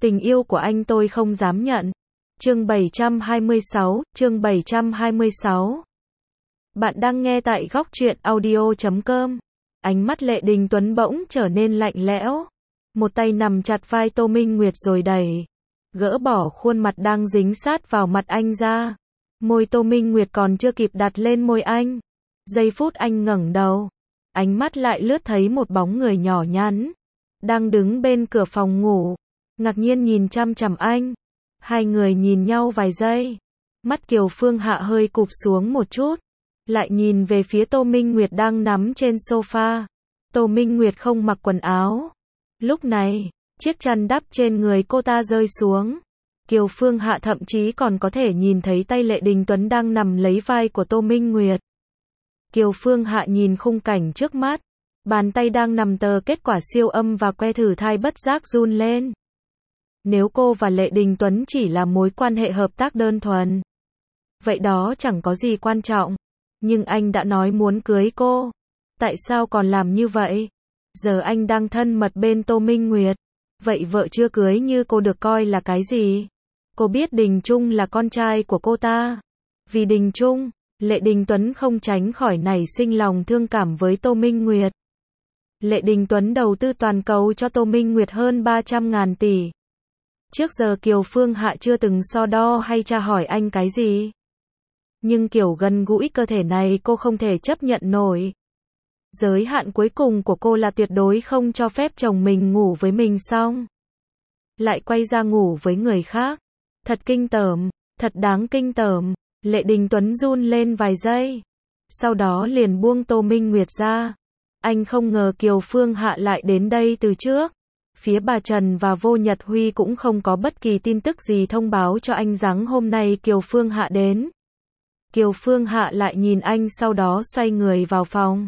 Tình yêu của anh tôi không dám nhận. Chương 726. Bạn đang nghe tại góc truyện audio.com. Ánh mắt Lệ Đình Tuấn bỗng trở nên lạnh lẽo. Một tay nằm chặt vai Tô Minh Nguyệt rồi đẩy, gỡ bỏ khuôn mặt đang dính sát vào mặt anh ra. Môi Tô Minh Nguyệt còn chưa kịp đặt lên môi anh. Giây phút anh ngẩng đầu, ánh mắt lại lướt thấy một bóng người nhỏ nhắn, đang đứng bên cửa phòng ngủ, ngạc nhiên nhìn chăm chằm anh. Hai người nhìn nhau vài giây. Mắt Kiều Phương Hạ hơi cụp xuống một chút, lại nhìn về phía Tô Minh Nguyệt đang nằm trên sofa. Tô Minh Nguyệt không mặc quần áo. Lúc này, chiếc chăn đắp trên người cô ta rơi xuống. Kiều Phương Hạ thậm chí còn có thể nhìn thấy tay Lệ Đình Tuấn đang nằm lấy vai của Tô Minh Nguyệt. Kiều Phương Hạ nhìn khung cảnh trước mắt, bàn tay đang nằm tờ kết quả siêu âm và que thử thai bất giác run lên. Nếu cô và Lệ Đình Tuấn chỉ là mối quan hệ hợp tác đơn thuần, vậy đó chẳng có gì quan trọng. Nhưng anh đã nói muốn cưới cô. Tại sao còn làm như vậy? Giờ anh đang thân mật bên Tô Minh Nguyệt. Vậy vợ chưa cưới như cô được coi là cái gì? Cô biết Đình Trung là con trai của cô ta. Vì Đình Trung, Lệ Đình Tuấn không tránh khỏi nảy sinh lòng thương cảm với Tô Minh Nguyệt. Lệ Đình Tuấn đầu tư toàn cầu cho Tô Minh Nguyệt hơn 300.000 tỷ. Trước giờ Kiều Phương Hạ chưa từng so đo hay tra hỏi anh cái gì. Nhưng kiểu gần gũi cơ thể này cô không thể chấp nhận nổi. Giới hạn cuối cùng của cô là tuyệt đối không cho phép chồng mình ngủ với mình xong lại quay ra ngủ với người khác. Thật kinh tởm, thật đáng kinh tởm. Lệ Đình Tuấn run lên vài giây, sau đó liền buông Tô Minh Nguyệt ra. Anh không ngờ Kiều Phương Hạ lại đến đây từ trước. Phía bà Trần và Vô Nhật Huy cũng không có bất kỳ tin tức gì thông báo cho anh rằng hôm nay Kiều Phương Hạ đến. Kiều Phương Hạ lại nhìn anh sau đó xoay người vào phòng.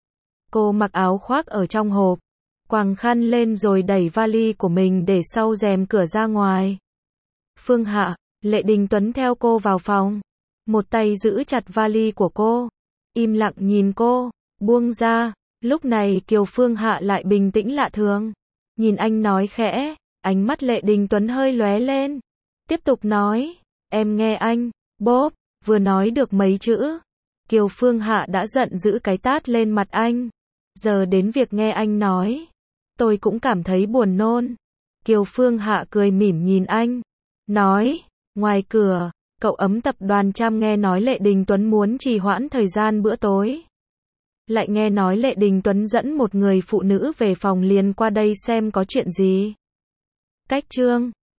Cô mặc áo khoác ở trong hộp, quàng khăn lên rồi đẩy vali của mình để sau rèm cửa ra ngoài. Phương Hạ, Lệ Đình Tuấn theo cô vào phòng, một tay giữ chặt vali của cô, im lặng nhìn cô, buông ra. Lúc này Kiều Phương Hạ lại bình tĩnh lạ thường, nhìn anh nói khẽ, ánh mắt Lệ Đình Tuấn hơi lóe lên. Tiếp tục nói, em nghe anh, bốp, vừa nói được mấy chữ, Kiều Phương Hạ đã giận dữ cái tát lên mặt anh. Giờ đến việc nghe anh nói, tôi cũng cảm thấy buồn nôn. Kiều Phương Hạ cười mỉm nhìn anh, nói, ngoài cửa, cậu ấm tập đoàn Tram nghe nói Lệ Đình Tuấn muốn trì hoãn thời gian bữa tối. Lại nghe nói Lệ Đình Tuấn dẫn một người phụ nữ về phòng liền qua đây xem có chuyện gì. Cách chương